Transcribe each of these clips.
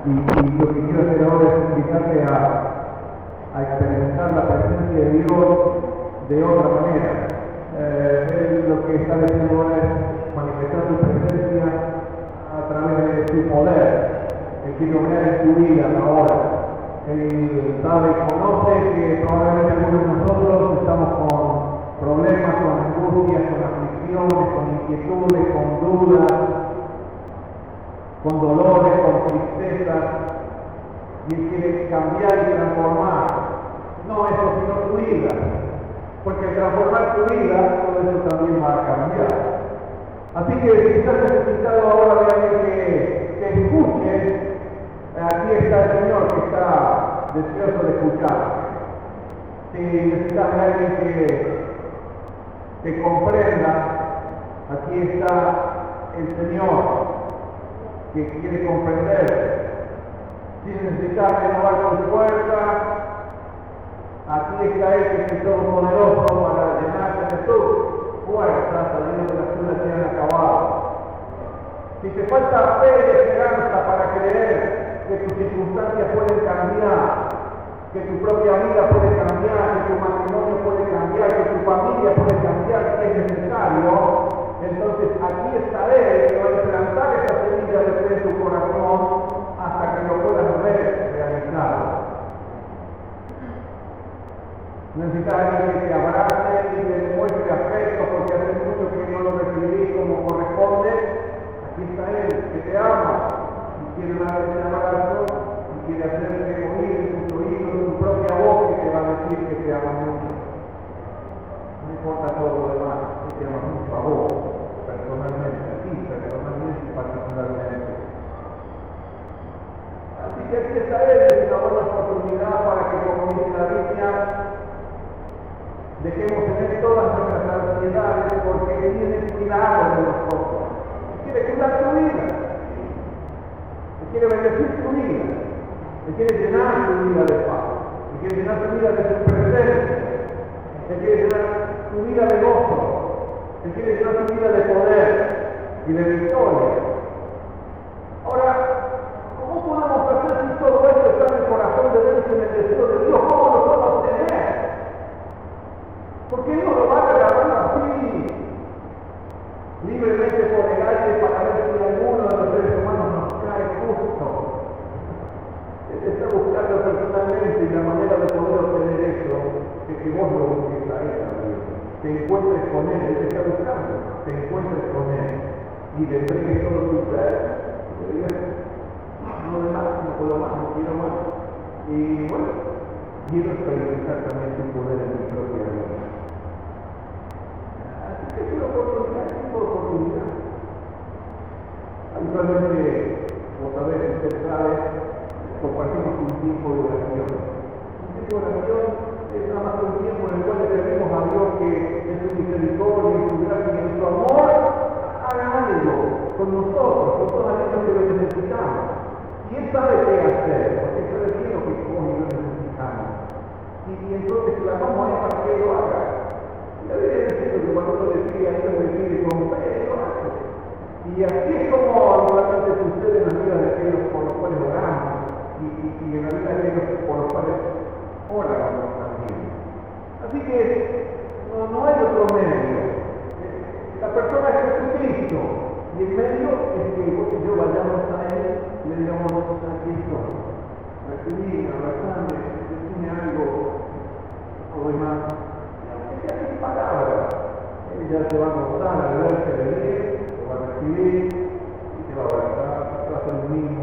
Y lo que quiero hacer ahora es invitarte a experimentar la presencia de Dios de otra manera. Él lo que está haciendo ahora es manifestar su presencia a través de su poder. Él quiere obrar en tu vida ahora. Él sabe y conoce que probablemente algunos de nosotros estamos con problemas, con angustias, con aflicciones, con inquietudes, con dudas, con dolores, con tristezas, y Él quiere cambiar y transformar. No eso, sino tu vida. Porque al transformar tu vida, todo eso también va a cambiar. Así que si estás necesitado ahora de alguien que escuche, aquí está el Señor que está deseoso de escuchar. Si necesitas de alguien que comprenda, aquí está el Señor que quiere comprender. Si necesitas renovar tu fuerza, aquí está Él que es todopoderoso para llenarte de tus fuerzas, sabiendo que las tuyas se han acabado. Si te falta fe y esperanza para creer que tus circunstancias pueden cambiar, que tu propia vida puede cambiar, que tu matrimonio puede cambiar, que tu familia puede cambiar si es necesario, entonces aquí está Él que va a implantar esa semilla de fe en tu corazón hasta que lo puedas ver realizado. Necesitas a alguien que te abrace y te demuestre afecto porque hace mucho que no lo recibí como corresponde. Aquí está Él que te ama y quiere darte un abrazo y quiere hacerte oír en tus oídos tu propia voz que te va a decir que te ama mucho. No importa todo lo demás, que te ama mucho a vos, personalmente, a ti personalmente y particularmente. Así que aquí está Él, es una buena oportunidad para que, como dice la Biblia, dejemos tener todas nuestras ansiedades porque Él tiene cuidado de nosotros. Él quiere cuidar tu vida. Él quiere bendecir tu vida. Él quiere llenar tu vida de paz. Él quiere llenar tu vida de su presencia. Él quiere llenar tu vida de gozo. Él quiere llenar tu vida de poder y de victoria. Ahora, ¿cómo podemos hacer si todo esto está en el corazón de Dios y en el deseo de Dios? ¿Cómo lo podemos tener? Porque Él no lo va a regalar así, libremente por el aire para ver si alguno de los seres humanos nos cae justo. Él está buscando personalmente y la manera de poder obtener eso es que vos lo busques a Él también. Te encuentres con Él, Él te está buscando, te encuentres con Él y le entregues todo tu ser. Y le digas, no de más, no puedo más, no quiero más. Y bueno, quiero experimentar también tu poder en mi propia vida. Es una oportunidad, es una oportunidad. Habitualmente, como sabés, usted sabe, compartimos un tiempo de oración. Un tiempo de oración es nada más un tiempo en el cual le pedimos a Dios que en su misericordia, en su gracia y en su amor haga algo con nosotros, con todos aquellos que lo necesitamos. Y Él sabe qué hacer, porque sabe bien lo que vos y yo necesitamos. Y entonces clamamos a Él para que Él lo haga. La Biblia dice que cuando uno le pide a Dios, le pide con fe, lo hace. Y así es como normalmente sucede en la vida de aquellos por los cuales oramos y en la vida de aquellos por los cuales oramos también. Así que no hay otro medio. La persona es Jesucristo y el medio es que vos y yo vayamos a Él y le digamos a Cristo, recibí, abrazame, decime algo o demás. Sin palabras, ella se va a mostrar al verse de Él, se va a recibir y se va a abrazar, se va a hacer lo mismo.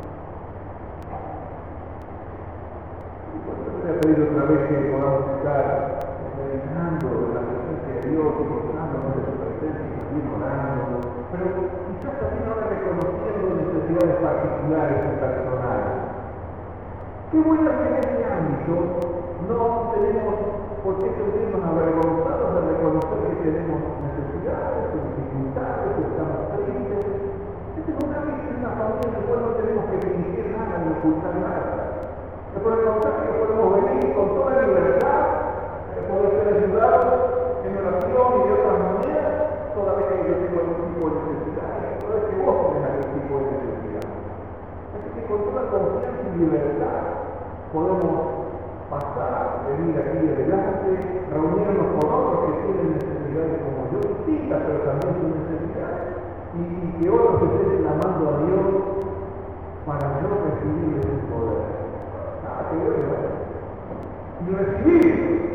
Y por eso te voy a pedir otra vez que podamos estar meditando de la presencia de Dios y mostrándonos de su presencia y también orando, pero quizás también ahora reconociendo necesidades particulares y personales. Qué bueno que en este ámbito no tenemos por qué sentirnos avergonzados de reconocer que tenemos necesidades, dificultades, que estamos tristes. Este es un ámbito de una familia en el cual no tenemos que fingir nada ni ocultar nada. Pero por el contrario, podemos venir con toda libertad, poder ser ayudados en oración y de otras maneras, toda vez que yo tengo algún tipo de necesidad, toda vez que vos tenés algún tipo de necesidad. Así que con toda confianza y libertad podemos pasar, venir aquí adelante, reunirnos con otros que tienen necesidades como yo, distintas, pero también sus necesidades, y que otros estén clamando a Dios para yo recibir ese poder. Que bueno. Y recibir.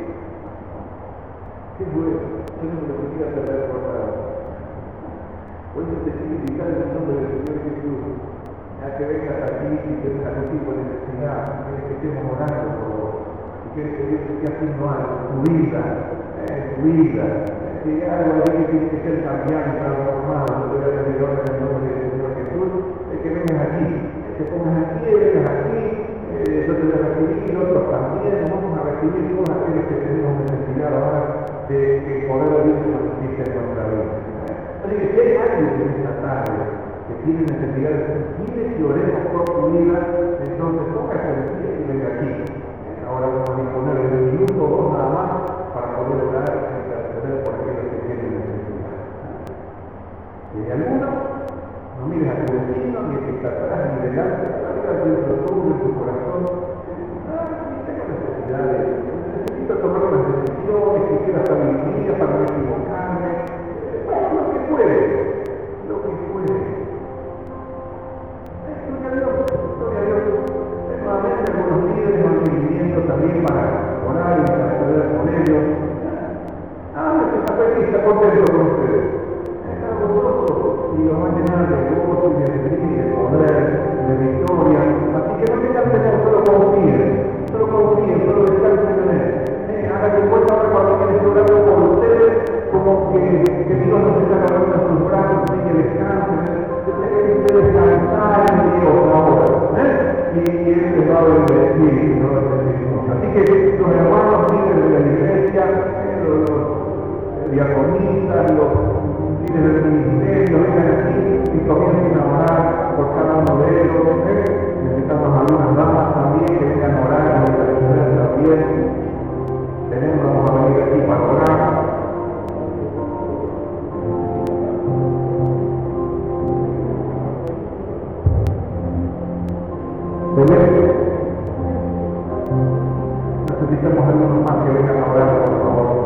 Qué bueno. Yo no me lo quería perder por nada. Hoy te significar el nombre del Señor Jesús. Ya que vengas aquí y tengas algún tipo de necesidad, quieres que estemos orando por vos, y quieres que Dios esté haciendo algo en tu vida, que algo de que tiene que ser cambiado, transformado. Yo te voy a pedir ahora en el nombre del Señor Jesús, que vengas aquí, te pongas aquí, vengas aquí, yo te voy a recibir, otros también, vamos a recibir todos aquellos que tenemos necesidad ahora de que el poder de Dios se manifieste en nuestra vida. Así que si hay alguien en esta tarde que tiene necesidades, quiere que oremos por tu vida, entonces póngase de pie y venga aquí. Ahora vamos a disponer de un minuto o dos nada más para poder orar y interceder por aquellos que tienen necesidad. Si hay alguno, no mires a tu vecino, ni que está atrás ni delante, salga dentro de todo en tu corazón. Tengo necesidades, necesito tomar unas decisiones, quisiera salir día para no equivocarme. Lo que puede. Gloria a Dios. Nuevamente algunos líderes van pidiendo también para orar y interceder con ellos. Está feliz, está contento con ustedes. Y los va a llenar de gozo y de alegría, de poder, de victoria. Así que no tengan temor, solo confíen, solo descansen en él. Hagan que cuenta ahora cuando quienes orando por ustedes, como que Dios nos está agarrando en sus brazos y que descansen. Ustedes descansar en Dios ahora. Y Él les va a bendecir, ¿no? Así que los hermanos líderes de la iglesia, los diaconistas, los líderes del ministerio, vengan aquí y comiencen a orar por cada uno de ellos. Necesitamos algunas damas también que vengan a orar y a ayudar también. Vamos a venir aquí para orar. Necesitamos algunos más que vengan a orar, por favor.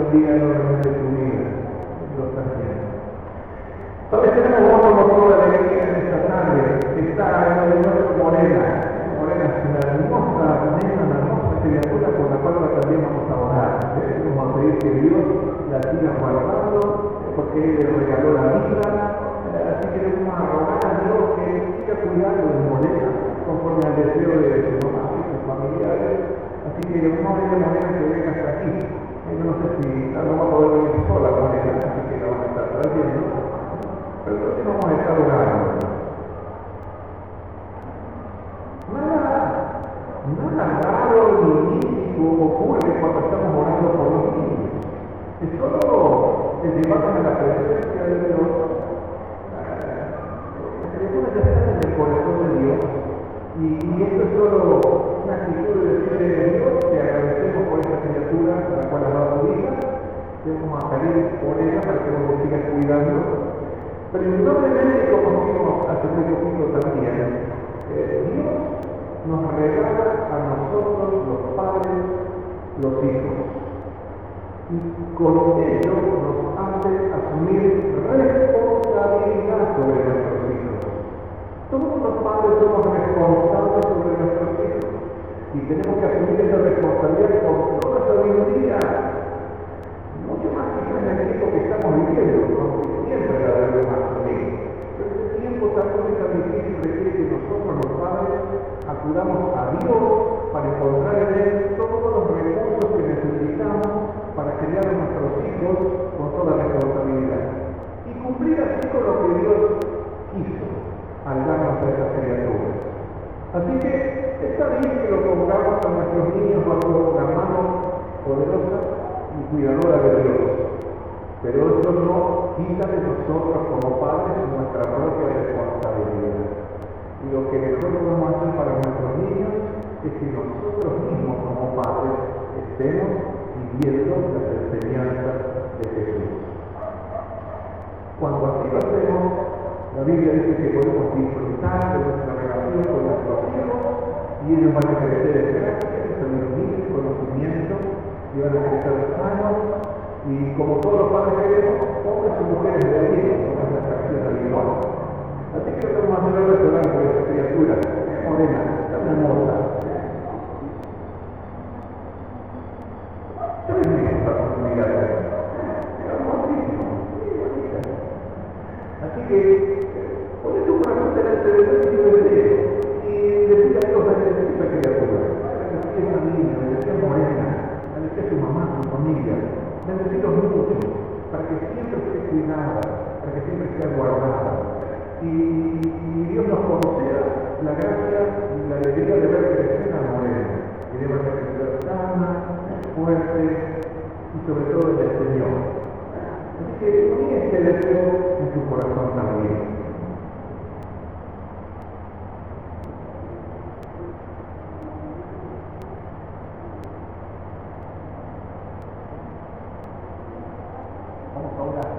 bendiga enormemente tu vida. Lo está haciendo. Entonces tenemos otro motivo de alegría en esta tarde, que está en el nuestro Morena. Morena es una hermosa nena, una hermosa criatura con la cual también vamos a orar. Vamos a pedir que Dios la siga guardando, porque Él le regaló la vida. Así que le vamos a rogar a Dios que siga cuidando de Morena, conforme al deseo de su mamá y sus familiares. Así que le vamos a pedir a Morena que venga hasta aquí. No sé si no va a poder venir sola Morena, así que la vamos a estar trayendo. Pero creo que vamos a estar orando. Nada raro ni místico ocurre cuando estamos orando por los niños. Es solo el llevarnos a la presencia de Dios. Las criaturas ya están en el corazón de Dios. Y esto es solo una actitud de decirle a Dios que agradecemos por esta criatura a la cual ha dado su vida. Vamos a salir por ella para que nos siga cuidando. Pero indudablemente, como dijimos hace muy poquito también, Dios nos regala a nosotros, los padres, los hijos. Y con ello nos hace asumir responsabilidad sobre nuestros hijos. Todos los padres somos responsables sobre nuestros hijos. Y tenemos que asumir esa responsabilidad con toda sabiduría. Mucho más que en el tiempo que estamos viviendo, porque siempre la debemos asumir. Pero este tiempo también es tan difícil, requiere que nosotros los padres acudamos a Dios para encontrar en Él todos los recursos que necesitamos para criar a nuestros hijos con toda responsabilidad. Y cumplir así con lo que Dios quiso al darnos a esas criaturas. Así que está bien que lo pongamos a nuestros niños bajo la mano poderosa y cuidadora de Dios, pero eso no quita de nosotros como padres nuestra propia responsabilidad. Y lo que mejor podemos hacer para nuestros niños es que nosotros mismos como padres estemos viviendo las enseñanzas de Jesús. Cuando así lo hacemos, la Biblia dice que podemos disfrutar de nuestra relación con nuestros hijos y ellos van a crecer en gracia, en sabiduría, en conocimiento, y van a crecer sanos, y como todos los padres queremos, hombres y mujeres de Dios, con una atracción a Dios. Así que lo que vamos a hacer es orar por esa criatura, Morena, tan hermosa. ¿Qué me dice esta oportunidad? Es hermosísimo, muy bonita. Así que, pones tu corazón delante de Dios y deseo, y decir a Dios, bendecir esta criatura, bendecir a esta niña, bendecir a Morena, bendecir a su mamá, a su familia, bendecir los niños, para que siempre esté cuidada, para que siempre esté guardada. Y Dios nos conceda la gracia y la alegría de ver crecer a Morena, que deba crecer sana, fuerte y sobre todo en el Señor. Así que pon este deseo en tu corazón también. Vamos a orar.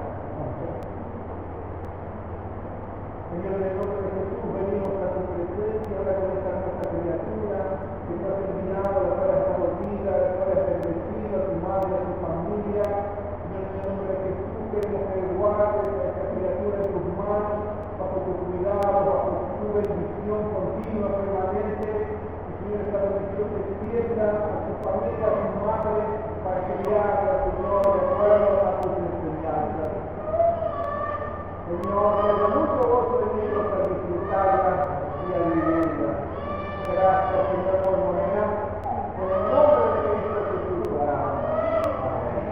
Señor, en el nombre de Jesús, venimos a tu presencia, ahora con esta hermosa criatura que tú has enviado, la cual está dormida, la cual has bendecido a tu madre, a tu familia. Señor, en el nombre de Jesús, queremos que guardes a esta criatura en tus manos, bajo tu cuidado, bajo tu bendición continua, permanente. Y Señor, esta bendición que extienda a tu familia, a tu madre, para que criarla, Señor, de acuerdo a tus enseñanzas. Señor, me da mucho gozo de Dios a disfrutarla y a vivirla. Gracias, Señor, por Morena. En el nombre de Cristo Jesús, oramos. Amén.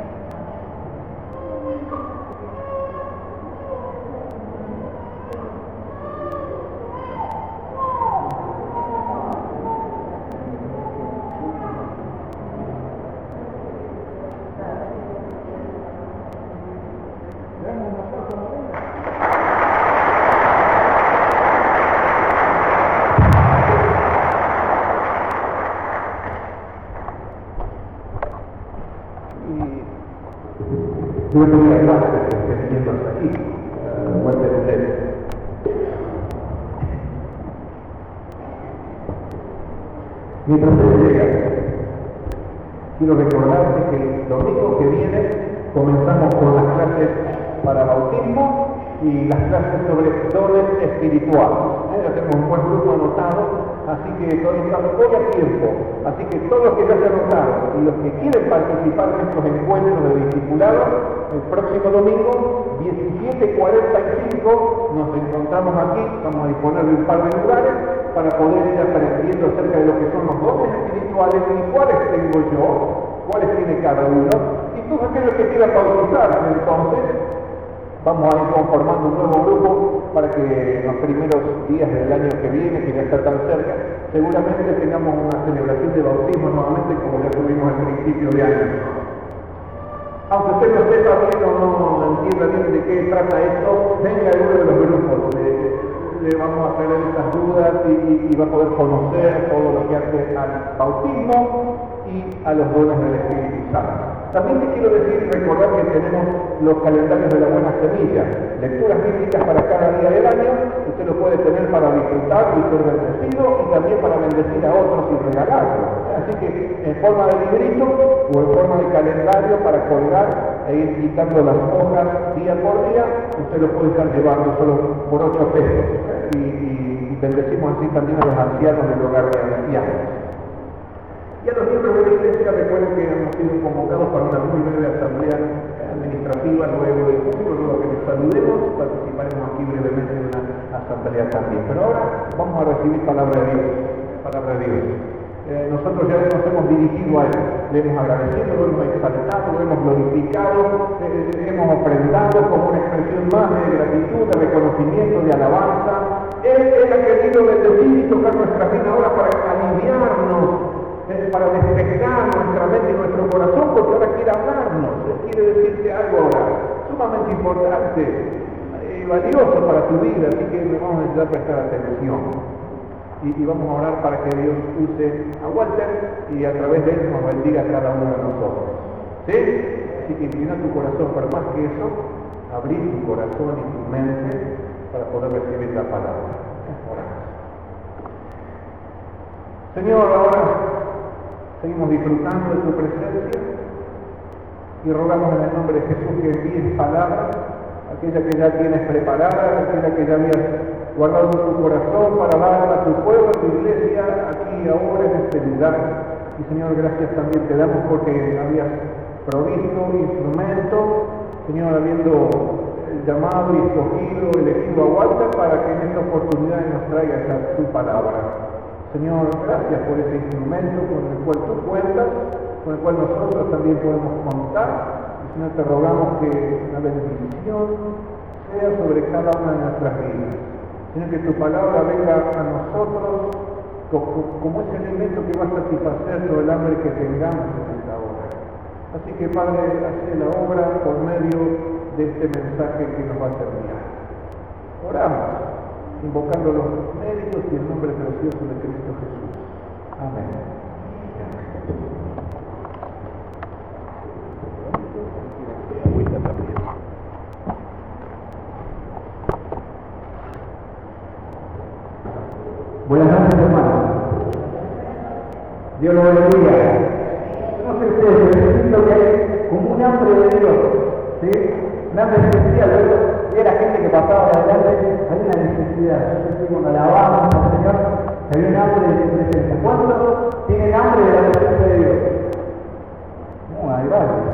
Yo no voy a hablar de que esté viniendo hasta aquí, muerte de ustedes. Mientras ustedes llegan, quiero recordarte que el domingo que viene comenzamos con las clases para bautismo y las clases sobre dones espirituales. Ya tenemos un buen grupo anotado, así que todavía estamos hoy a tiempo. Así que todos los que ya se anotaron y los que quieren participar en estos encuentros de discipulado, el próximo domingo, 17:45, nos encontramos aquí, vamos a disponer de un par de lugares para poder ir aprendiendo acerca de lo que son los dones espirituales y cuáles tengo yo, cuáles tiene cada uno, y todos aquellos que quieran bautizarse. Entonces, vamos a ir conformando un nuevo grupo para que en los primeros días del año que viene, que ya está tan cerca, seguramente tengamos una celebración de bautismo nuevamente como ya tuvimos al principio de año. Aunque usted no sepa bien o no entienda bien de qué trata esto, venga a uno de los grupos, le vamos a aclarar esas dudas y va a poder conocer todo lo que hace al bautismo y a los dones del Espíritu Santo. También te quiero decir, recordar que tenemos los calendarios de la buena semilla, lecturas bíblicas para cada día del año. Usted lo puede tener para disfrutar y ser bendecido, y también para bendecir a otros y regalarlo. Así que en forma de librito o en forma de calendario para colgar e ir quitando las hojas día por día, usted lo puede estar llevando solo por 8 pesos. Y bendecimos así también a los ancianos del hogar de ancianos. Y a los miembros de la iglesia, recuerden que hemos sido convocados para una muy breve asamblea administrativa luego del culto, luego que nos saludemos, participaremos aquí brevemente en una asamblea también. Pero ahora vamos a recibir palabra de Dios. Palabra de Dios. Nosotros ya nos hemos dirigido a Él, le hemos agradecido, lo hemos exaltado, lo hemos glorificado, hemos ofrendado como una expresión más de gratitud, de reconocimiento, de alabanza. Él ha querido bendecir y tocar nuestra vida ahora para aliviarnos, para despejar nuestra mente y nuestro corazón, porque ahora quiere hablarnos, quiere decirte algo ahora sumamente importante y valioso para tu vida, así que le vamos a necesitar prestar atención y vamos a orar para que Dios use a Walter y a través de él nos bendiga a cada uno de nosotros. ¿Sí? Así que inclina tu corazón, pero más que eso, abrir tu corazón y tu mente para poder recibir la palabra. Oramos. Señor, ahora seguimos disfrutando de tu presencia y rogamos en el nombre de Jesús que envíes palabras, aquella que ya tienes preparada, aquella que ya habías guardado en tu corazón para darla a tu pueblo, a tu iglesia, aquí ahora en este lugar. Y Señor, gracias también te damos porque habías provisto instrumentos, Señor, habiendo llamado y escogido, elegido a Walter para que en esta oportunidad nos traiga tu palabra. Señor, gracias por ese instrumento con el cual tú cuentas, con el cual nosotros también podemos contar. Y Señor, te rogamos que la bendición sea sobre cada una de nuestras vidas. Señor, que tu palabra venga a nosotros como ese alimento que va a satisfacer todo el hambre que tengamos en esta hora. Así que, Padre, hace la obra por medio de este mensaje que nos vas a enviar. Oramos, invocando los méritos y el nombre precioso de Cristo Jesús. Amén. Buenas noches, hermanos. Dios los bendiga. No sé ustedes, pero siento que hay como un hambre de Dios, ¿sí? Un hambre especial. Y la gente que pasaba de adelante, hay una necesidad. Yo sé cuando alabamos al Señor, hay un hambre de su presencia. ¿Cuántos tienen hambre de la presencia de Dios? No, hay varios.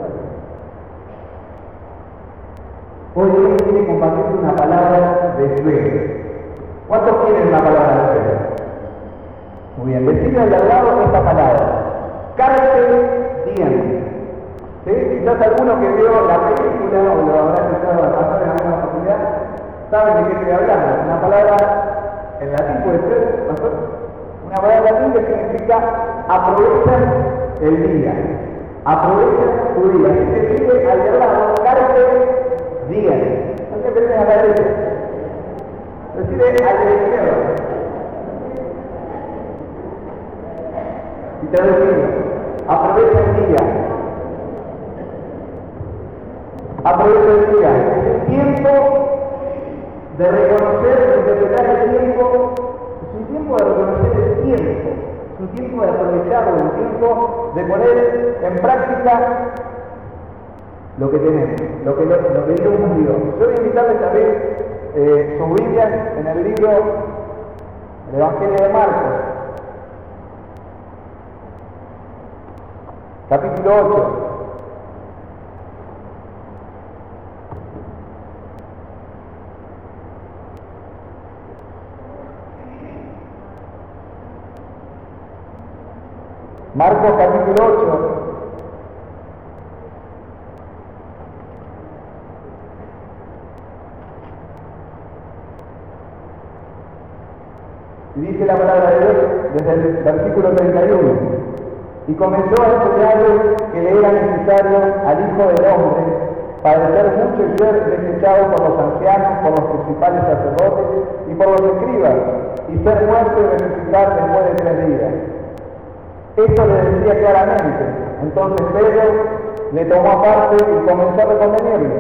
Hoy Dios quiere compartir una palabra de fe. ¿Cuántos quieren la palabra de fe? Muy bien, decirle al lado esta palabra. Carpe diem. ¿Sí? Quizás alguno que vio la película o lo habrá escuchado pasar en alguna oportunidad sabe de qué estoy hablando. Una palabra en latín puede ser, pastor, una palabra en latín que significa aprovecha el día. Aprovecha tu día. Así que dice al de lado, carpe diem. No se empiecen a la derecha. Decide al de la izquierda. Y traducido, aprovecha el día. Aprovecha el día. Es el tiempo de reconocer, de interpretar el tiempo. Es un tiempo de reconocer el tiempo. Es un tiempo de aprovecharlo, un tiempo de poner en práctica lo que tenemos, lo que Dios nos dio. Yo voy a invitarles a ver sus Biblias en el libro del Evangelio de Marcos, capítulo 8. Marcos capítulo 8. Y dice la palabra de Dios desde el versículo 31. Y comenzó a enseñarles que le era necesario al Hijo del Hombre padecer mucho y ser desechado por los ancianos, por los principales sacerdotes y por los escribas, y ser muerto y resucitar después de 3 días. Esto le decía claramente. Entonces Pedro le tomó aparte y comenzó a reconvenirle.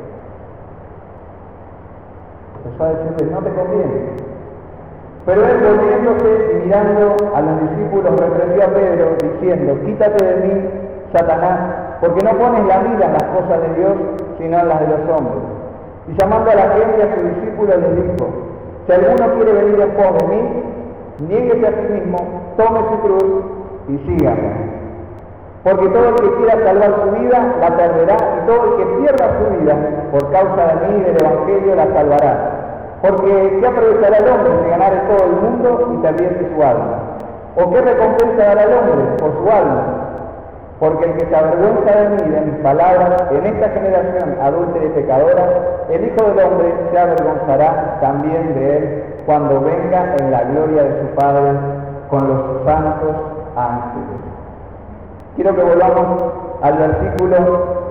Empezó a decirle, no te conviene. Pero él, volviéndose y mirando a los discípulos, reprendió a Pedro, diciendo, quítate de mí, Satanás, porque no pones la mira en las cosas de Dios, sino en las de los hombres. Y llamando a la gente, a sus discípulos, les dijo, si alguno quiere venir en pos de mí, niéguese a sí mismo, tome su cruz y sígame. Porque todo el que quiera salvar su vida, la perderá, y todo el que pierda su vida, por causa de mí y del Evangelio, la salvará. Porque ¿qué aprovechará el hombre si ganare todo el mundo y perdiese su alma? ¿O qué recompensa dará el hombre por su alma? Porque el que se avergüenza de mí y de mis palabras, en esta generación adúltera y pecadora, el Hijo del Hombre se avergonzará también de él cuando venga en la gloria de su Padre con los santos ángeles. Quiero que volvamos al versículo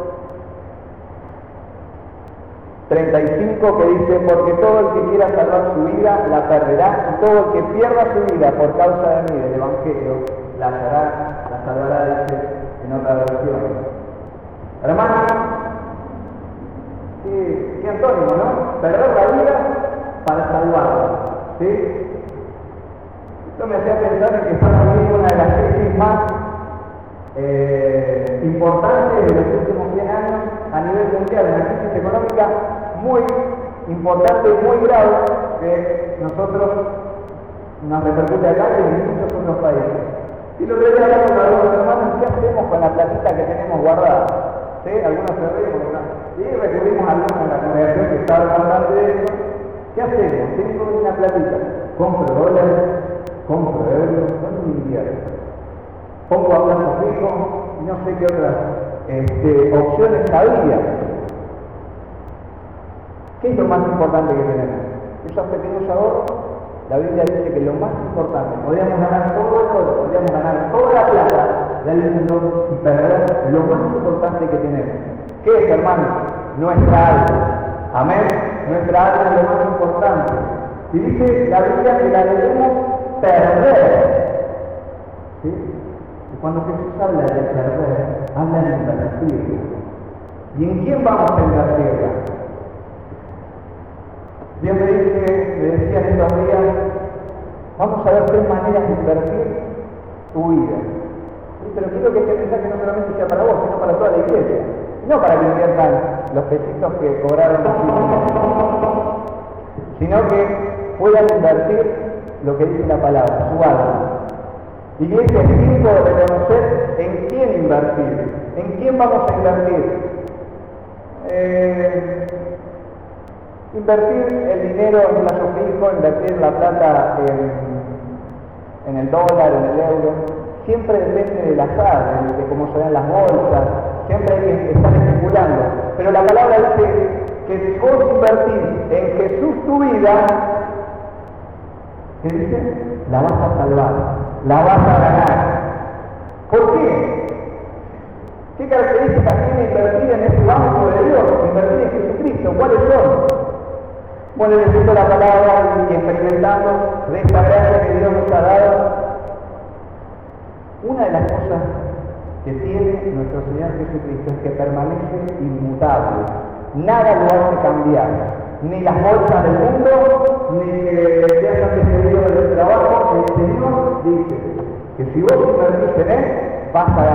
35 que dice, porque todo el que quiera salvar su vida la perderá, y todo el que pierda su vida por causa de mí, del Evangelio, la salvará, dice en otra versión. Hermanos, qué antónimo, ¿no? Perder la vida para salvarla, ¿sí? Esto me hacía pensar en que estamos viviendo una de las crisis más importantes de los últimos 100 años a nivel mundial, una crisis económica muy importante y muy grave que nosotros nos repercute acá y en muchos otros países. Y lo que voy a hablar con algunos hermanos, ¿qué hacemos con la platita que tenemos guardada? ¿Sí? Algunos se ríen, y recurrimos a algunos en la congregación que estaban hablando de eso. ¿Qué hacemos? Tengo una platita, compro dólares, compro euros, ¿dónde invierno? Pongo a plazo fijo y no sé qué otras opciones había. ¿Qué es lo más importante que tenemos? Esos pequeños ahorros, la Biblia dice que lo más importante, podríamos ganar todo el oro, podríamos ganar toda la plata del mundo y perder lo más importante que tenemos. ¿Qué es, hermano? Nuestra alma. Amén. Nuestra alma es lo más importante. Y dice la Biblia que la debemos perder. ¿Sí? Cuando Jesús habla de perder, habla de invertir. ¿Y en quién vamos a invertirla? Dios me decía en estos días, vamos a ver 3 maneras de invertir tu vida. Pero quiero que este mensaje no solamente sea para vos, sino para toda la iglesia. No para que inviertan los pesitos que cobraron los hijos, sino que puedan invertir lo que dice la palabra, su alma. Y es el tiempo de reconocer en quién invertir, en quién vamos a invertir. Invertir el dinero en un plazo fijo, invertir la plata en el dólar, en el euro, siempre depende del azar, de cómo se ven las bolsas, siempre hay que estar especulando. Pero la palabra dice que si vos invertís en Jesús tu vida, ¿qué dice? La vas a salvar, la vas a ganar. ¿Por qué? ¿Qué características tiene invertir en ese banco de Dios? Invertir en Jesucristo, ¿cuáles son? Bueno, leyendo la palabra y experimentando de esta gracia que Dios nos ha dado, una de las cosas que tiene nuestro Señor Jesucristo es que permanece inmutable. Nada lo hace cambiar. Ni las bolsas del mundo, ni que te hayan despedido del trabajo. El Señor dice que si vos invertís en Él, vas a ganar.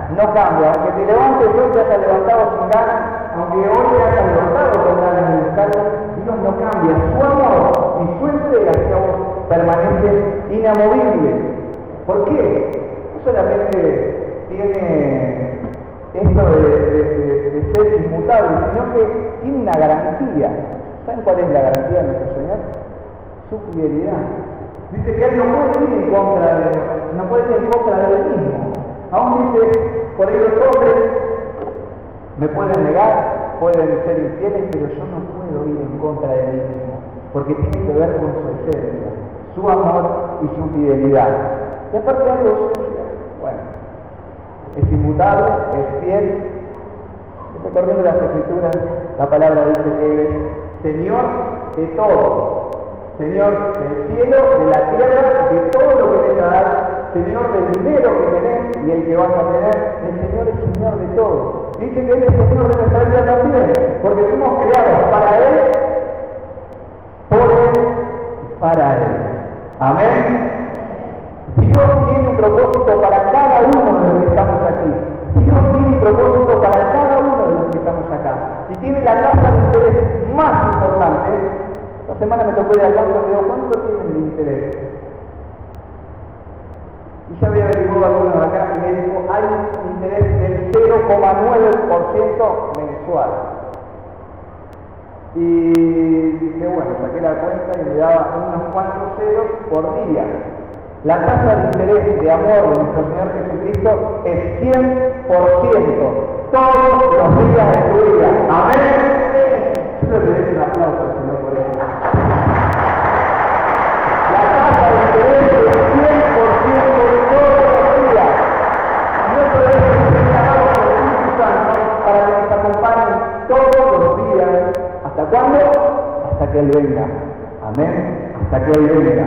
no cambia. Aunque te levantes hoy te hayas levantado sin ganas, aunque hoy te hayas levantado con ganas de buscarlo, Dios no cambia. Su amor y su entrega hacia vos permanece inamovible. ¿Por qué? No solamente tiene esto de ser inmutable, sino que tiene una garantía. ¿Saben cuál es la garantía de nuestro Señor? Su fidelidad. Dice que Él no puede ir en contra de Dios, no puede ir en contra de Él mismo. Aún dice, por ahí los hombres me pueden negar, pueden ser infieles, pero yo no puedo ir en contra de mí mismo, porque tiene que ver con su esencia, su amor y su fidelidad. Y aparte de algo suyo, bueno, es inmutable, es fiel. Recordando las Escrituras, la palabra dice que Él es Señor de todo. Señor del cielo, de la tierra, de todo lo que te dar, Señor del dinero que tenés y el que vas a tener, el Señor es Señor de todo. Dice que Él es Señor de nuestra vida también, porque fuimos creados para Él, por Él y para Él. Amén. Dios tiene un propósito para cada uno de los que estamos aquí. Dios tiene un propósito para cada uno de los que estamos acá. Y tiene la tasa de interés más importante. La semana me tocó ir al banco y digo, ¿cuánto tienen de interés? Y ya había averiguado algunos de acá y me dijo, hay un interés del 0,9% mensual. Y dije, bueno, saqué la cuenta y me daba unos cuantos ceros por día. La tasa de interés de amor de nuestro Señor Jesucristo es 100% todos los días de tu vida. Amén. Yo le doy un aplauso al Señor por eso. La tasa de interés es 100% de todos los días. Y no podemos señalar por el Espíritu Santo para que nos acompañen todos los días. ¿Hasta cuándo? Hasta que Él venga. Amén. Hasta que Él venga.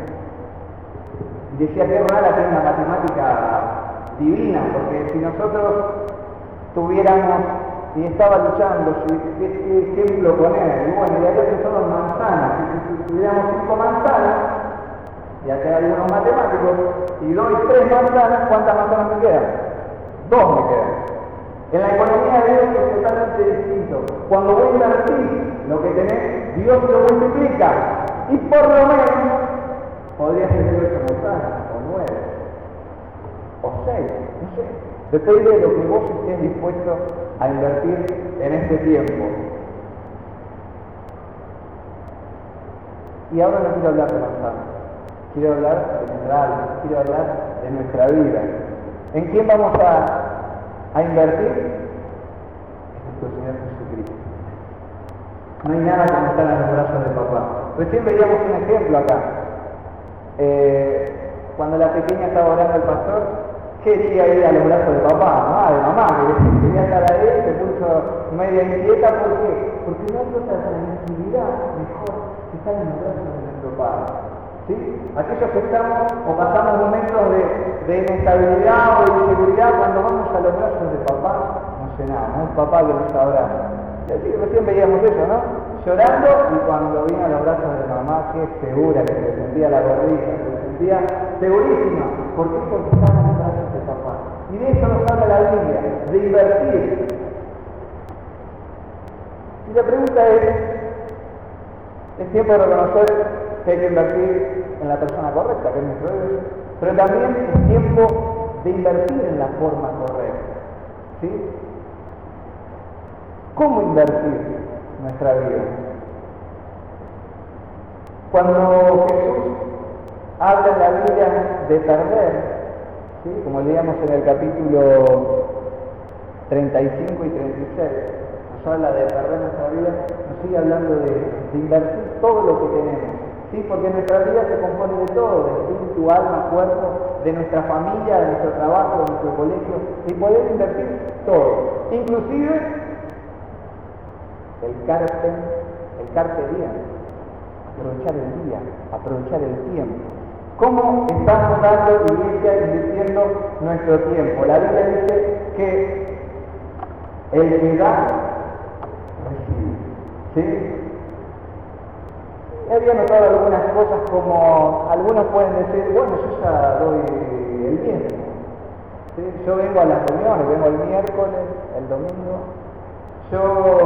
Y decía que es rara que es una matemática divina, porque si nosotros tuviéramos, y estaba luchando, ¿qué ejemplo poner? Y bueno, y acá que son manzanas, si tuviéramos 5 manzanas, y acá hay algunos matemáticos, y doy 3 manzanas, ¿cuántas manzanas me quedan? 2 me quedan. En la economía de Dios es totalmente distinto. Cuando voy a invertir lo que tenés, Dios lo multiplica, y por lo menos podría ser 8 manzanas, o 9, o 6, no sé. Depende de lo que vos estés dispuesto a invertir en este tiempo. Y ahora no quiero hablar de manzanas, quiero hablar de nuestra alma, quiero hablar de nuestra vida. ¿En quién vamos a invertir? En nuestro Señor Jesucristo. No hay nada como estar en los brazos de papá. Recién veíamos un ejemplo acá. Cuando la pequeña estaba orando al pastor, quería ir a los brazos de papá, de mamá, que quería estar ahí, se puso media inquieta. ¿Por qué? Porque no hay otra tranquilidad mejor que estar en los brazos de nuestro Padre. ¿Sí? Aquellos que estamos o pasamos momentos de inestabilidad o de inseguridad, cuando vamos a los brazos de papá, nos llenamos, es papá que nos abraza. Y así recién veíamos eso, ¿no? Llorando, y cuando vino a los brazos de mamá, qué segura que se sentía la gordita, se sentía segurísima. ¿Por qué? Porque estaba en los brazos de papá. Y de eso nos habla la Biblia, de invertir. Y la pregunta es tiempo de reconocer que hay que invertir en la persona correcta, que es nuestro Dios, pero también es tiempo de invertir en la forma correcta. ¿Sí? ¿Cómo invertir nuestra vida? Cuando Jesús habla en la Biblia de perder, ¿sí? Como leíamos en el capítulo 35 y 36, nos habla de perder nuestra vida, nos sigue hablando de invertir todo lo que tenemos, ¿sí? Porque nuestra vida se compone de todo, de espíritu, alma, cuerpo, de nuestra familia, de nuestro trabajo, de nuestro colegio, y poder invertir todo, inclusive el carpe diem, aprovechar el día, aprovechar el tiempo. ¿Cómo estamos dando, iglesia, invirtiendo nuestro tiempo? La Biblia dice que el que da, recibe. ¿Sí? Había notado algunas cosas como, algunos pueden decir, bueno, yo ya doy el diezmo. ¿Sí? Yo vengo a las reuniones, vengo el miércoles, el domingo. Yo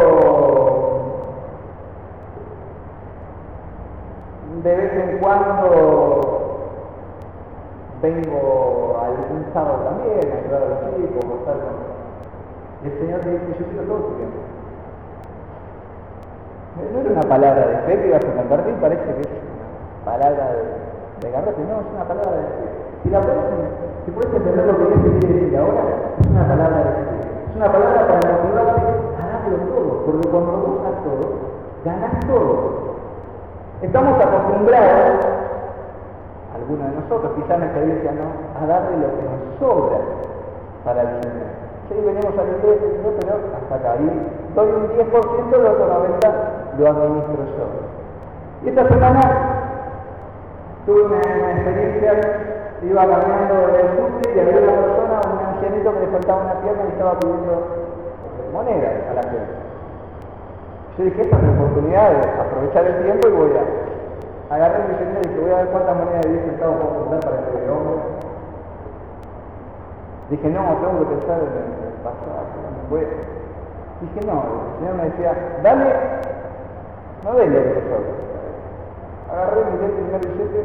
de vez en cuando vengo algún sábado también a ayudar a los chicos, gozar con... Y el Señor me dice, yo quiero todo tu tiempo. No era una palabra de fe que ibas a convertir, parece que es una palabra de garrote, no, es una palabra de fe. Si puedes entender lo que Dios te quiere decir ahora, es una palabra de fe. Es una palabra para motivarte a darlo todo, porque cuando lo das todo, ganas todo. Estamos acostumbrados, algunos de nosotros, quizás en esta iglesia no, a darle lo que nos sobra para el Señor. Sí, venimos a la iglesia, pero hasta acá. Y doy un 10%, el otro 90% lo administro yo. Y esta semana tuve una experiencia, iba caminando del subte y había una persona, un ancianito que le faltaba una pierna y estaba pidiendo monedas a la gente. Yo dije, esta es mi oportunidad de aprovechar el tiempo y voy a agarrar mi billete y dije, voy a ver cuántas monedas de 10 centavos puedo juntar para este hombre. Dije, no, tengo que pensar en el pasado. Dije, no, el Señor me decía, dale, no des lo que te sobra. Agarré el primer billete,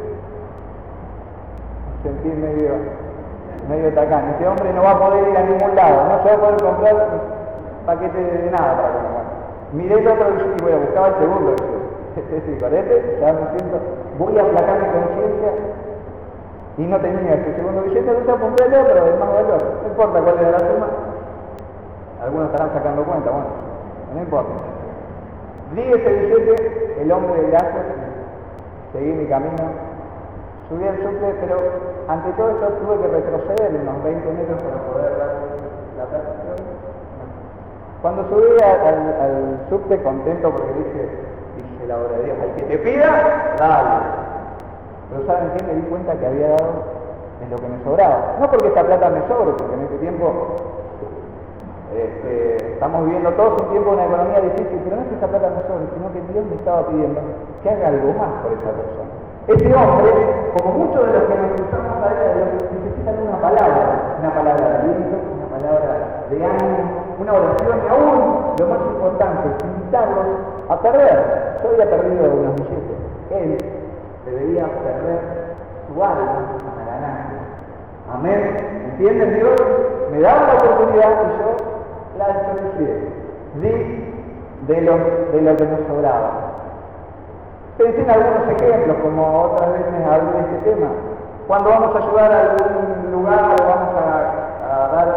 me sentí medio tacán. Ese hombre no va a poder ir a ningún lado, no se va a poder comprar un paquete de nada para comer. Miré el otro billete y voy a buscar el segundo billete. Con ya me siento, voy a aplacar mi conciencia. Y no tenía ese segundo billete, entonces apunté el otro, de más valor. No importa cuál era la suma. Algunos estarán sacando cuenta, bueno, no importa. Di ese billete, el hombre de gracias, seguí mi camino, subí al subte, pero ante todo eso tuve que retroceder unos 20 metros para poder dar la percepción. Cuando subí al subte, contento porque dije la obra de Dios, al que te pida, dale. Pero ¿saben qué? Me di cuenta que había dado en lo que me sobraba. No porque esta plata me sobre, porque en este tiempo estamos viviendo todos un tiempo de una economía difícil, pero no es que esta plata me sobre, sino que Dios me estaba pidiendo que haga algo más por esa persona. Ese hombre, como muchos de los que nos cruzamos a él, necesitan una palabra de aliento, una palabra de ánimo, una oración, y aún lo más importante, invitarlos a perder. Yo había perdido unos billetes. Él debería perder su alma para ganar. Amén. ¿Entienden? Dios me daba la oportunidad y yo la desperdicié. Di de lo que nos sobraba. Pensé en algunos ejemplos, como otras veces hablé de este tema. Cuando vamos a ayudar a algún lugar o vamos a dar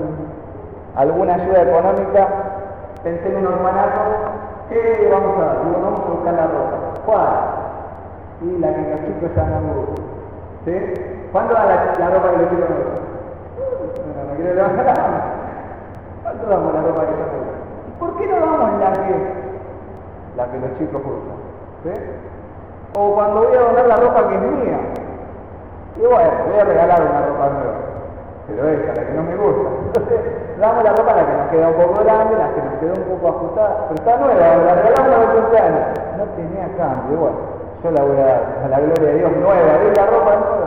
alguna ayuda económica, pensé en un orfanato. ¿Qué vamos a dar? Digo, vamos a buscar la ropa. ¿Cuál? Y la que los chicos ya no me gusta. ¿Sí? ¿Cuándo da la ropa que los chicos no me gustan? No quiero levantar la mano. ¿Cuánto damos la ropa que no me gusta? ¿Y por qué no damos la que los chicos usan? ¿Sí? O cuando voy a donar la ropa que es mía. Y bueno, voy a regalar una ropa nueva. Pero esa, la que no me gusta. Entonces, damos la ropa la que nos queda un poco grande, la que nos queda un poco ajustada. Pero está nueva, la regalamos a los cumpleaños. No tenía cambio, bueno. Yo la voy a dar a la gloria de Dios nueva, ¿ves la ropa nueva?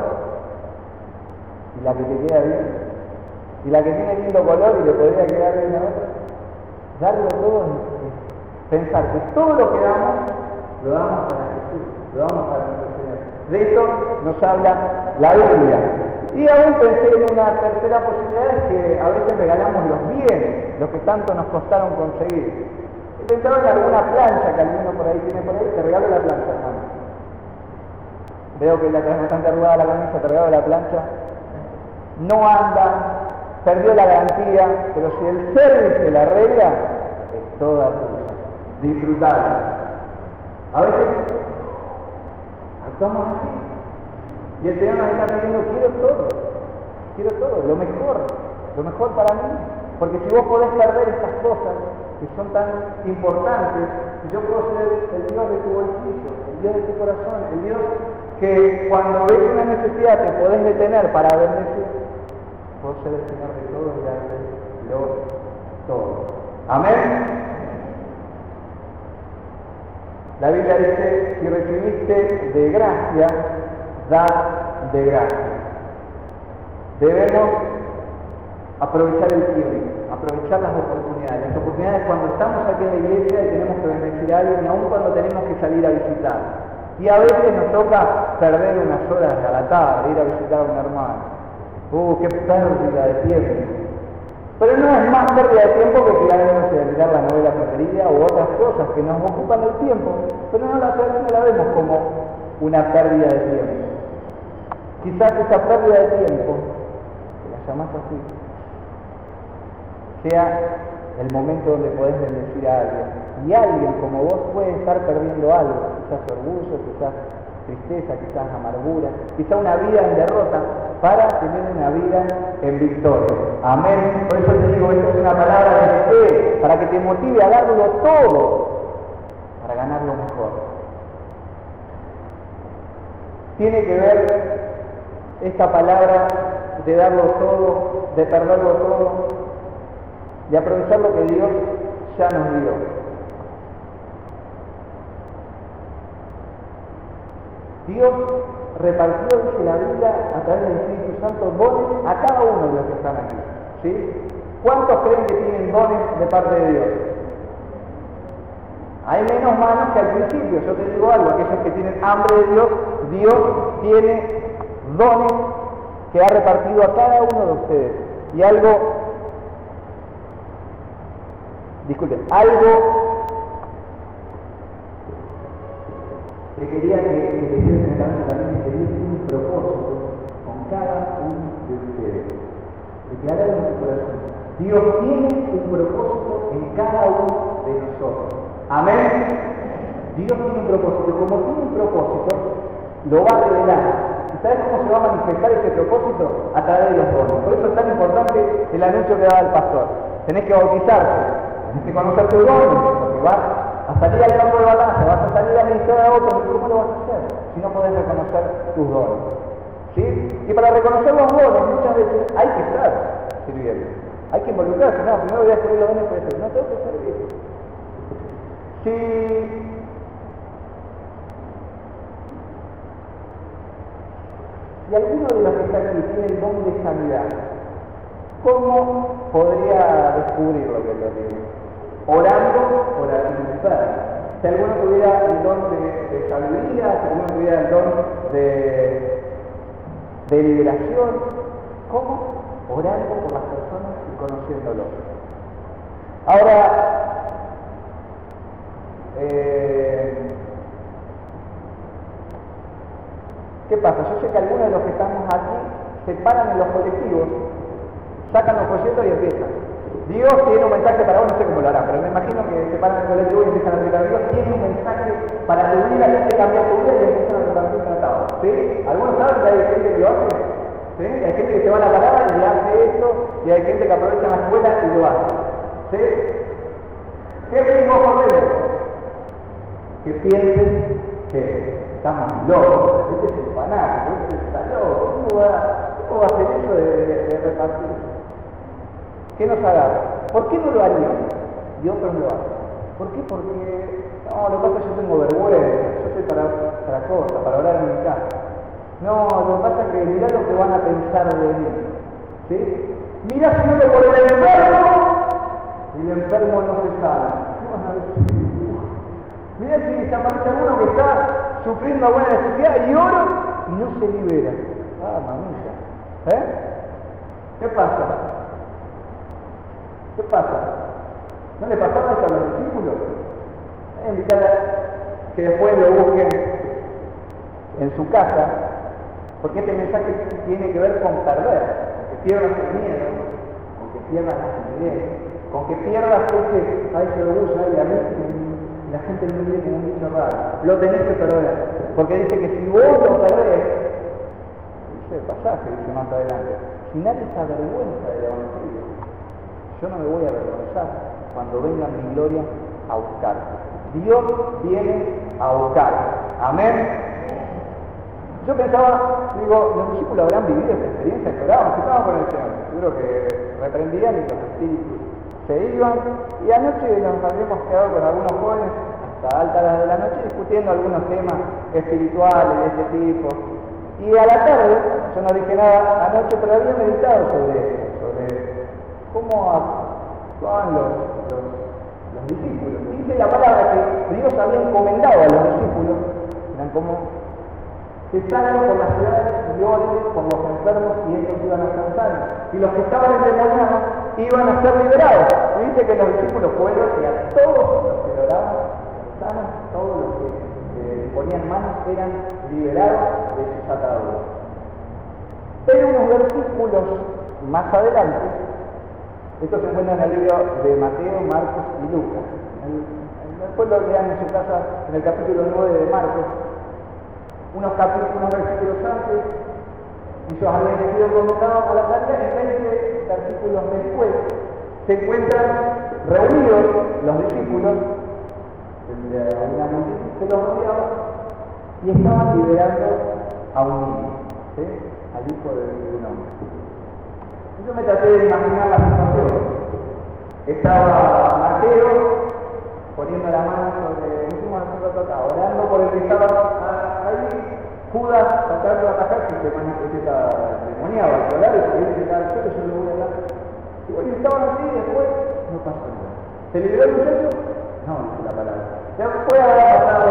Y la que te queda bien, y la que tiene lindo color y le podría quedar bien a otra, darlo todo es pensar que todo lo que damos, lo damos para Jesús, lo damos para nuestro Señor. De esto nos habla la Biblia. Y aún pensé en una tercera posibilidad, es que a veces regalamos los bienes, los que tanto nos costaron conseguir. Y pensaba en alguna plancha que alguno por ahí tiene por ahí, te regalo la plancha, hermano. Veo que la traes bastante arrugada la camisa, te regalo la plancha. No anda, perdió la garantía, pero si el servicio la arregla, es toda tuya. Disfrutarla. A veces actuamos así. Y el Señor nos está pidiendo, quiero todo, lo mejor para mí. Porque si vos podés perder estas cosas que son tan importantes, yo puedo ser el Dios de tu bolsillo, el Dios de tu corazón, el Dios que cuando ves una necesidad te podés detener para bendecir, puedo ser el Señor de todo y darte todo. Amén. La Biblia dice, si recibiste de gracia, da de gracia. Debemos aprovechar el tiempo, aprovechar las oportunidades cuando estamos aquí en la iglesia y tenemos que bendecir a alguien, aún cuando tenemos que salir a visitar. Y a veces nos toca perder unas horas a la tarde, ir a visitar a un hermano. ¡Qué pérdida de tiempo! Pero no es más pérdida de tiempo que quedarnos a mirar la novela preferida u otras cosas que nos ocupan el tiempo, pero no la vemos como una pérdida de tiempo. Quizás esa pérdida de tiempo, que la llamás así, sea el momento donde podés bendecir a alguien. Y alguien como vos puede estar perdiendo algo, quizás orgullo, quizás tristeza, quizás amargura, quizás una vida en derrota para tener una vida en victoria. Amén. Por eso te digo, esto es una palabra de fe, para que te motive a darlo todo, para ganar lo mejor. Tiene que ver esta palabra de darlo todo, de perderlo todo, de aprovechar lo que Dios ya nos dio. Dios repartió, dice la Biblia, a través del Espíritu Santo, dones a cada uno de los que están aquí. ¿Sí? ¿Cuántos creen que tienen dones de parte de Dios? Hay menos manos que al principio. Yo te digo algo, aquellos que tienen hambre de Dios, Dios tiene dones que ha repartido a cada uno de ustedes. Y algo que quería que tuvieran en la cabeza también, es que Dios tiene un propósito con cada uno de ustedes. Declarar en su corazón, Dios tiene un propósito en cada uno de nosotros. Amén. Dios tiene un propósito, y como tiene un propósito, lo va a revelar. ¿Y sabes cómo se va a manifestar ese propósito? A través de los dones. Por eso es tan importante el anuncio que da el pastor. Tenés que bautizarte, tenés que conocer tus dones, porque vas a salir al campo de batalla, vas a salir a ministrar a otros. ¿Y cómo lo vas a hacer si no podés reconocer tus dones? ¿Sí? Y para reconocer los dones muchas veces hay que estar sirviendo, hay que involucrarse. No, primero voy a escribir los dones para eso. No, tengo que servir. Si alguno de los que está aquí tiene el don de sanidad, ¿cómo podría descubrir lo que lo tiene? Orando por el enfermo. Si alguno tuviera el don de sabiduría, si alguno tuviera el don de liberación, ¿cómo? Orando por las personas y conociéndolos. Ahora, ¿qué pasa? Yo sé que algunos de los que estamos aquí se paran en los colectivos, sacan los folletos y empiezan. Dios tiene un mensaje para vos, no sé cómo lo harán, pero me imagino que se paran en el colectivo y empiezan a gritar, Dios tiene un mensaje para tu vida, que cambiar tu vida, y empiezan a repartir tratados. ¿Sí? ¿Algunos saben que hay gente que lo hace? ¿Sí? Hay gente que se va a la palabra y le hace esto, y hay gente que aprovecha la escuela y lo hace. ¿Sí? ¿Qué pedimos por ellos? Que piensen que estamos locos, este es un fanático, este está loco, ¿cómo va a hacer eso de repartir? ¿Qué nos agarra? ¿Por qué no lo harían? Y otros lo hacen. ¿Por qué? Porque, no, lo que pasa es que yo tengo vergüenza, yo estoy para otra cosa, para orar en mi casa. No, lo que pasa es que mirá lo que van a pensar de mí. ¿Sí? Mirá si no le por el enfermo, y el enfermo no se sana. ¿Qué van a decir? Mirá si se aparece alguno que está sufriendo buena necesidad y ora y no se libera. Ah, mamita. ¿Qué pasa? ¿Qué pasa? ¿No le pasaba eso a los discípulos? Voy a invitar a que después lo busquen en su casa, porque este mensaje tiene que ver con perder, con que pierdas el miedo, con que pierdas la timidez, con que pierdas ese orgullo, y a mí la gente no viene como un bicho raro. Lo tenés que perder, porque dice que si vos lo perdés, dice el pasaje, dice más adelante, si nadie se avergüenza del evangelio, yo no me voy a avergonzar cuando venga mi gloria a buscar. Dios viene a buscar. Amén. Yo pensaba, digo, los discípulos habrán vivido esta experiencia, esperaban, estaban con el Señor. Seguro que reprendían y los espíritus se iban. Y anoche nos habíamos quedado con algunos jóvenes hasta altas horas de la noche discutiendo algunos temas espirituales de este tipo. Y a la tarde, yo no dije nada anoche, pero había meditado sobre cómo actuaban los discípulos. Dice la palabra que Dios había encomendado a los discípulos, eran como que salgan por las ciudades y oren por los enfermos y ellos iban a estar sanos. Y los que estaban endemoniados iban a ser liberados. Y dice que los discípulos fueron y a todos los que oraban sanos, todos los que ponían manos eran liberados de sus ataduras. Pero unos versículos más adelante, esto se encuentra en el libro de Mateo, Marcos y Lucas. Después lo lean en su casa en el capítulo 9 de Marcos. Unos versículos antes, ellos habían sido convocados a la tarea y 20 versículos después se encuentran reunidos los discípulos, una multitud se los rodeaba y estaban liberando a un niño, ¿sí? Al hijo de un hombre. Yo me traté de imaginar la situación. Estaba Mateo poniendo la mano sobre orando por el que estaba ahí. Judas tratando de atacar que se estaba endemoniado al volar y por ahí se estaba al suelo, yo lo voy a dar. Y bueno, estaban así y después no pasó nada. ¿Se liberó el muchacho? No, dice la palabra. Después habrá pasado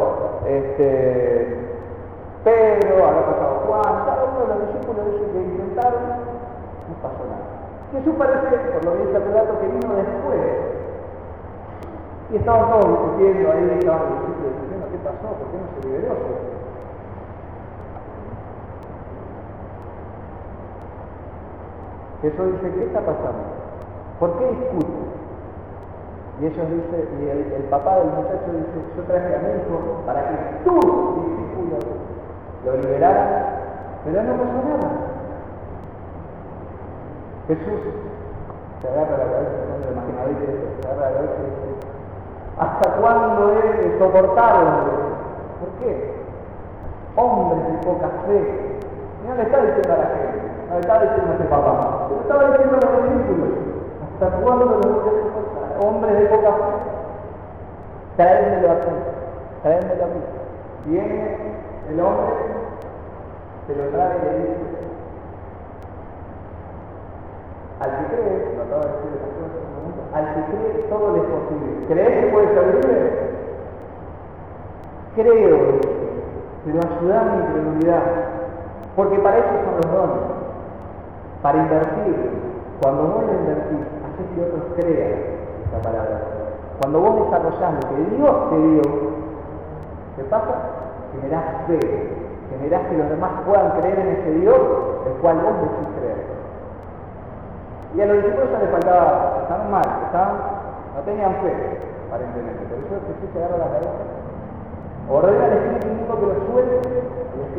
Pedro, habrá pasado Juan, cada uno de los discípulos que intentaron, no pasó nada. Jesús parece, por lo que dice el relato, que vino después. Y estaban todos discutiendo ahí, estaban los discípulos diciendo, ¿qué pasó? ¿Por qué no se liberó? Jesús dice, ¿qué está pasando? ¿Por qué discuten? Y ellos dicen, y el papá del muchacho dice, yo traje a mi hijo para que tus discípulos lo liberaran, pero no pasó nada. Jesús se agarra la cabeza, no lo imaginabais que se agarra la cabeza y dice, ¿hasta cuándo he soportado? ¿Por qué? Hombres de poca fe. Y no le está diciendo a la gente, no le está diciendo a ese papá, le estaba diciendo a los discípulos, ¿hasta cuándo los voy a soportar? Hombres de poca fe. Traédmelo aquí, traédmelo aquí. Viene el hombre, se lo trae y le dice, al que cree, lo acaba de decir el pastor hace un momento, al que cree todo le es posible. ¿Crees que puede ser libre? Creo, pero ayuda a mi incredulidad, porque para eso son los dones, para invertir. Cuando vos lo invertís, haces que otros crean esta palabra. Cuando vos desarrollás lo que Dios te dio, ¿qué pasa? Generás fe, generás que los demás puedan creer en ese Dios, el cual vos decís creer. Y a los discípulos ya les faltaba, estaban mal, no tenían fe, aparentemente. Por eso Jesús se agarra la cabeza, ordena al Espíritu Inmundo que lo suelte,